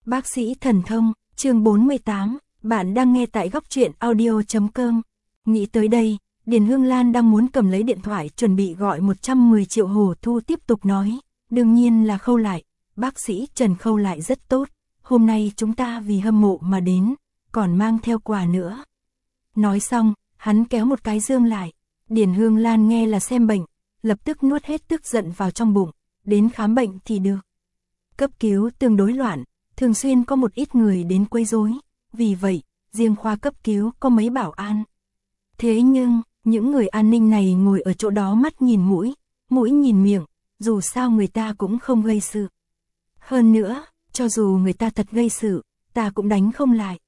Bác sĩ thần thông, chương 48, bạn đang nghe tại góc truyện audio.com. Nghĩ tới đây, Điền Hương Lan đang muốn cầm lấy điện thoại chuẩn bị gọi 110 triệu Hồ Thu tiếp tục nói, đương nhiên là Khâu lại, bác sĩ Trần Khâu lại rất tốt, hôm nay chúng ta vì hâm mộ mà đến, còn mang theo quà nữa. Nói xong, hắn kéo một cái dương lại, Điền Hương Lan nghe là xem bệnh, lập tức nuốt hết tức giận vào trong bụng, đến khám bệnh thì được. Cấp cứu tương đối loạn, thường xuyên có một ít người đến quấy rối, vì vậy, riêng khoa cấp cứu có mấy bảo an. Thế nhưng, những người an ninh này ngồi ở chỗ đó mắt nhìn mũi nhìn miệng, dù sao người ta cũng không gây sự. Hơn nữa, cho dù người ta thật gây sự, ta cũng đánh không lại.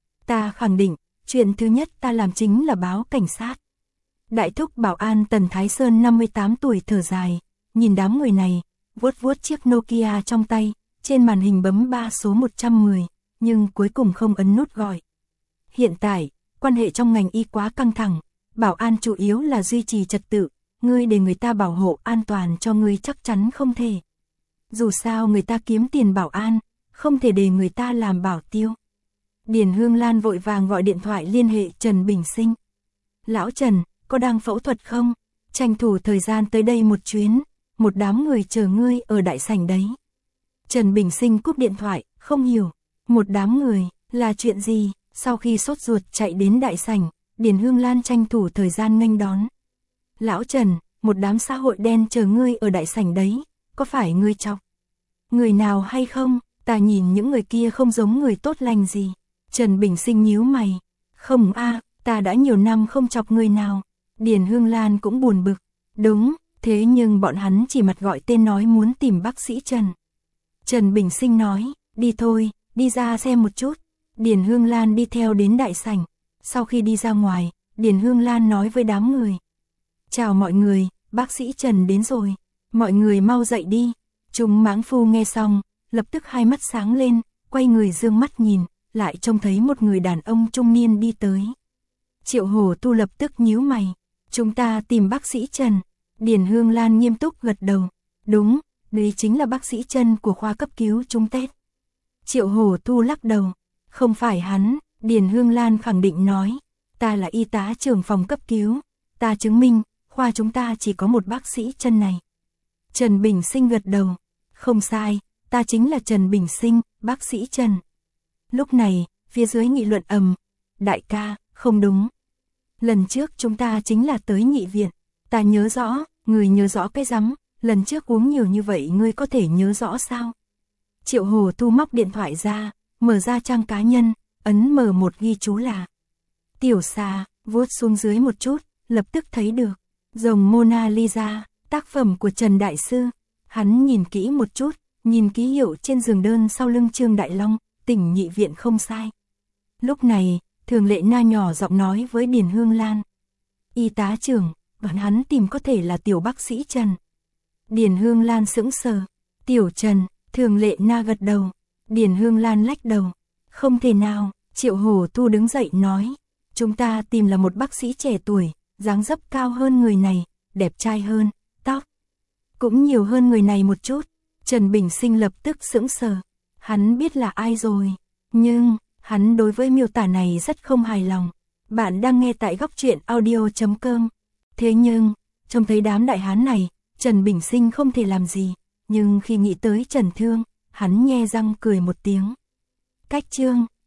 Ta khẳng định, chuyện thứ nhất ta làm chính là báo cảnh sát. Đại thúc bảo an Tần Thái Sơn 58 tuổi thở dài, nhìn đám người này, vuốt chiếc Nokia trong tay, trên màn hình bấm 3 số 110, nhưng cuối cùng không ấn nút gọi. Hiện tại, quan hệ trong ngành y quá căng thẳng, bảo an chủ yếu là duy trì trật tự, ngươi để người ta bảo hộ an toàn cho ngươi chắc chắn không thể. Dù sao người ta kiếm tiền bảo an, không thể để người ta làm bảo tiêu. Điền Hương Lan vội vàng gọi điện thoại liên hệ Trần Bình Sinh. Lão Trần, có đang phẫu thuật không? Tranh thủ thời gian tới đây một chuyến, một đám người chờ ngươi ở đại sảnh đấy. Trần Bình Sinh cúp điện thoại, không hiểu, một đám người, là chuyện gì? Sau khi sốt ruột chạy đến đại sảnh, Điền Hương Lan tranh thủ thời gian nghênh đón. Lão Trần, một đám xã hội đen chờ ngươi ở đại sảnh đấy, có phải ngươi chọc người nào hay không? Ta nhìn những người kia không giống người tốt lành gì. Trần Bình Sinh nhíu mày. Không a, ta đã nhiều năm không chọc người nào. Điền Hương Lan cũng buồn bực. Đúng, thế nhưng bọn hắn chỉ mặt gọi tên nói muốn tìm bác sĩ Trần. Trần Bình Sinh nói, đi thôi, đi ra xem một chút. Điền Hương Lan đi theo đến đại sảnh. Sau khi đi ra ngoài, Điền Hương Lan nói với đám người. Chào mọi người, bác sĩ Trần đến rồi. Mọi người mau dậy đi. Trung Mãng Phu nghe xong, lập tức hai mắt sáng lên, quay người dương mắt nhìn, lại trông thấy một người đàn ông trung niên đi tới. Triệu Hổ Tu lập tức nhíu mày. Chúng ta tìm bác sĩ Trần. Điền Hương Lan nghiêm túc gật đầu. Đúng, đây chính là bác sĩ Trần của khoa cấp cứu chúng Tết. Triệu Hổ Tu lắc đầu. Không phải hắn, Điền Hương Lan khẳng định nói. Ta là y tá trưởng phòng cấp cứu. Ta chứng minh, khoa chúng ta chỉ có một bác sĩ Trần này. Trần Bình Sinh gật đầu. Không sai, ta chính là Trần Bình Sinh, bác sĩ Trần. Lúc này, phía dưới nghị luận ầm. Đại ca, không đúng. Lần trước chúng ta chính là tới nghị viện. Ta nhớ rõ, người nhớ rõ cái rắm. Lần trước uống nhiều như vậy ngươi có thể nhớ rõ sao? Triệu Hồ Tu móc điện thoại ra, mở ra trang cá nhân, ấn M1 ghi chú là Tiểu Xà, vuốt xuống dưới một chút, lập tức thấy được. Rồng Mona Lisa, tác phẩm của Trần Đại Sư. Hắn nhìn kỹ một chút, nhìn ký hiệu trên giường đơn sau lưng Trương Đại Long, tỉnh nghị viện không sai. Lúc này, Thường Lệ Na nhỏ giọng nói với Điền Hương Lan. Y tá trưởng, bọn hắn tìm có thể là tiểu bác sĩ Trần. Điền Hương Lan sững sờ. Tiểu Trần, Thường Lệ Na gật đầu. Điền Hương Lan lách đầu. Không thể nào, Triệu Hổ Tu đứng dậy nói. Chúng ta tìm là một bác sĩ trẻ tuổi, dáng dấp cao hơn người này, đẹp trai hơn, tóc cũng nhiều hơn người này một chút. Trần Bình Sinh lập tức sững sờ. Hắn biết là ai rồi, nhưng hắn đối với miêu tả này rất không hài lòng. Bạn đang nghe tại góc truyện audio.com. Thế nhưng, trông thấy đám đại hán này, Trần Bình Sinh không thể làm gì, nhưng khi nghĩ tới Trần Thương, hắn nhe răng cười một tiếng. Cách chương,